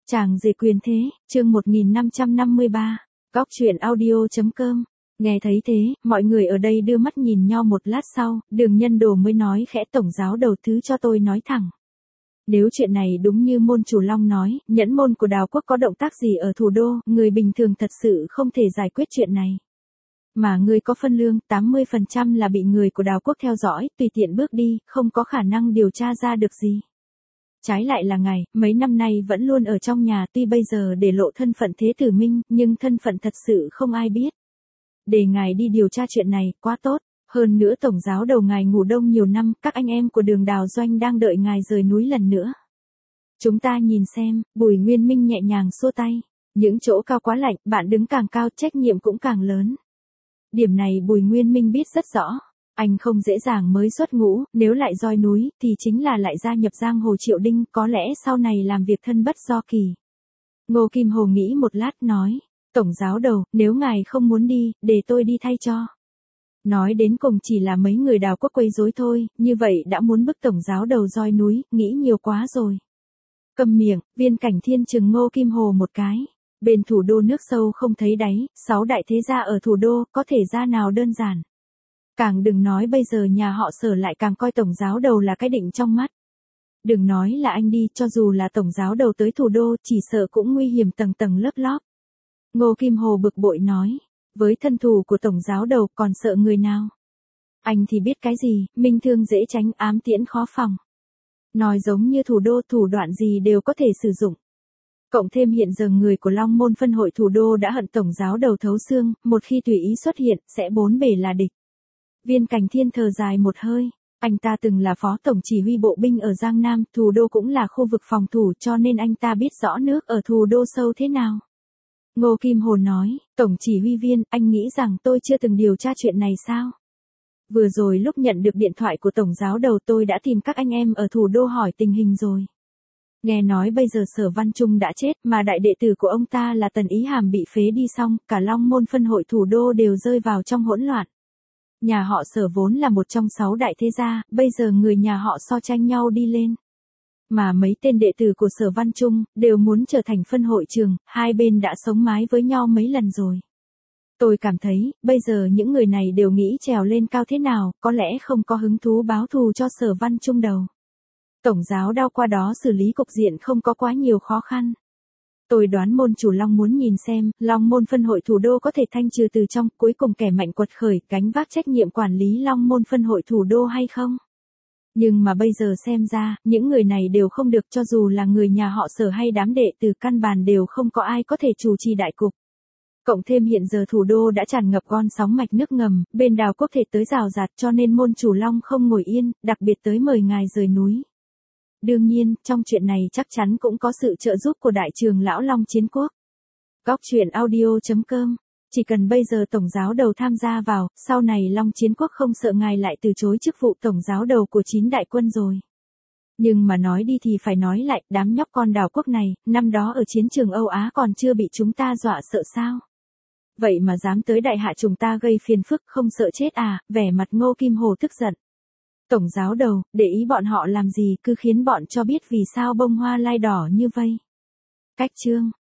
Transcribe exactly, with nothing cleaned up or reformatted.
Chàng rể quyền thế, chương một nghìn năm trăm năm mươi ba, góc truyện audio.com. Nghe thấy thế, mọi người ở đây đưa mắt nhìn nhau một lát sau, Đường Nhân Đồ mới nói khẽ: tổng giáo đầu thứ cho tôi nói thẳng. Nếu chuyện này đúng như môn chủ Long nói, nhẫn môn của Đào Quốc có động tác gì ở thủ đô, người bình thường thật sự không thể giải quyết chuyện này. Mà người có phân lương, tám mươi phần trăm là bị người của Đào Quốc theo dõi, tùy tiện bước đi, không có khả năng điều tra ra được gì. Trái lại là ngài, mấy năm nay vẫn luôn ở trong nhà, tuy bây giờ để lộ thân phận Thế Tử Minh, nhưng thân phận thật sự không ai biết. Để ngài đi điều tra chuyện này, quá tốt. Hơn nữa tổng giáo đầu ngài ngủ đông nhiều năm, các anh em của Đường Đào Doanh đang đợi ngài rời núi lần nữa. Chúng ta nhìn xem. Bùi Nguyên Minh nhẹ nhàng xua tay. Những chỗ cao quá lạnh, bạn đứng càng cao trách nhiệm cũng càng lớn. Điểm này Bùi Nguyên Minh biết rất rõ. Anh không dễ dàng mới xuất ngũ, nếu lại roi núi, thì chính là lại gia nhập giang hồ Triệu Đinh, có lẽ sau này làm việc thân bất do kỳ. Ngô Kim Hồ nghĩ một lát nói, tổng giáo đầu, nếu ngài không muốn đi, để tôi đi thay cho. Nói đến cùng chỉ là mấy người Đào Quốc quấy rối thôi, như vậy đã muốn bức tổng giáo đầu roi núi, nghĩ nhiều quá rồi. Câm miệng, Viên Cảnh Thiên trừng Ngô Kim Hồ một cái. Bên thủ đô nước sâu không thấy đáy, sáu đại thế gia ở thủ đô, có thể ra nào đơn giản. Càng đừng nói bây giờ nhà họ Sở lại càng coi tổng giáo đầu là cái định trong mắt. Đừng nói là anh đi, cho dù là tổng giáo đầu tới thủ đô, chỉ sợ cũng nguy hiểm tầng tầng lớp lớp. Ngô Kim Hồ bực bội nói, với thân thủ của tổng giáo đầu còn sợ người nào? Anh thì biết cái gì, minh thương dễ tránh, ám tiễn khó phòng. Nói giống như thủ đô, thủ đoạn gì đều có thể sử dụng. Cộng thêm hiện giờ người của Long Môn phân hội thủ đô đã hận tổng giáo đầu thấu xương, một khi tùy ý xuất hiện, sẽ bốn bề là địch. Viên Cảnh Thiên thở dài một hơi, anh ta từng là phó tổng chỉ huy bộ binh ở Giang Nam, thủ đô cũng là khu vực phòng thủ, cho nên anh ta biết rõ nước ở thủ đô sâu thế nào. Ngô Kim Hồ nói, tổng chỉ huy viên, anh nghĩ rằng tôi chưa từng điều tra chuyện này sao? Vừa rồi lúc nhận được điện thoại của tổng giáo đầu tôi đã tìm các anh em ở thủ đô hỏi tình hình rồi. Nghe nói bây giờ Sở Văn Trung đã chết, mà đại đệ tử của ông ta là Tần Ý Hàm bị phế đi xong, cả Long Môn phân hội thủ đô đều rơi vào trong hỗn loạn. Nhà họ Sở vốn là một trong sáu đại thế gia, bây giờ người nhà họ so tranh nhau đi lên. Mà mấy tên đệ tử của Sở Văn Trung, đều muốn trở thành phân hội trường, hai bên đã sống mái với nhau mấy lần rồi. Tôi cảm thấy, bây giờ những người này đều nghĩ trèo lên cao thế nào, có lẽ không có hứng thú báo thù cho Sở Văn Trung đâu. Tổng giáo đao qua đó xử lý cục diện không có quá nhiều khó khăn. Tôi đoán môn chủ Long muốn nhìn xem, Long Môn phân hội thủ đô có thể thanh trừ từ trong, cuối cùng kẻ mạnh quật khởi, gánh vác trách nhiệm quản lý Long Môn phân hội thủ đô hay không? Nhưng mà bây giờ xem ra, những người này đều không được, cho dù là người nhà họ Sở hay đám đệ tử căn bản đều không có ai có thể chủ trì đại cục. Cộng thêm hiện giờ thủ đô đã tràn ngập con sóng mạch nước ngầm, bên Đào Quốc thể tới rào rạt, cho nên môn chủ Long không ngồi yên, đặc biệt tới mời ngài rời núi. Đương nhiên, trong chuyện này chắc chắn cũng có sự trợ giúp của đại trưởng lão Long Chiến Quốc. Góc truyện audio.com. Chỉ cần bây giờ tổng giáo đầu tham gia vào, sau này Long Chiến Quốc không sợ ngài lại từ chối chức vụ tổng giáo đầu của chín đại quân rồi. Nhưng mà nói đi thì phải nói lại, đám nhóc con Đào Quốc này, năm đó ở chiến trường Âu Á còn chưa bị chúng ta dọa sợ sao? Vậy mà dám tới đại hạ chúng ta gây phiền phức, không sợ chết à? Vẻ mặt Ngô Kim Hồ tức giận. Tổng giáo đầu, để ý bọn họ làm gì, cứ khiến bọn cho biết vì sao bông hoa lai đỏ như vây. Cách chương.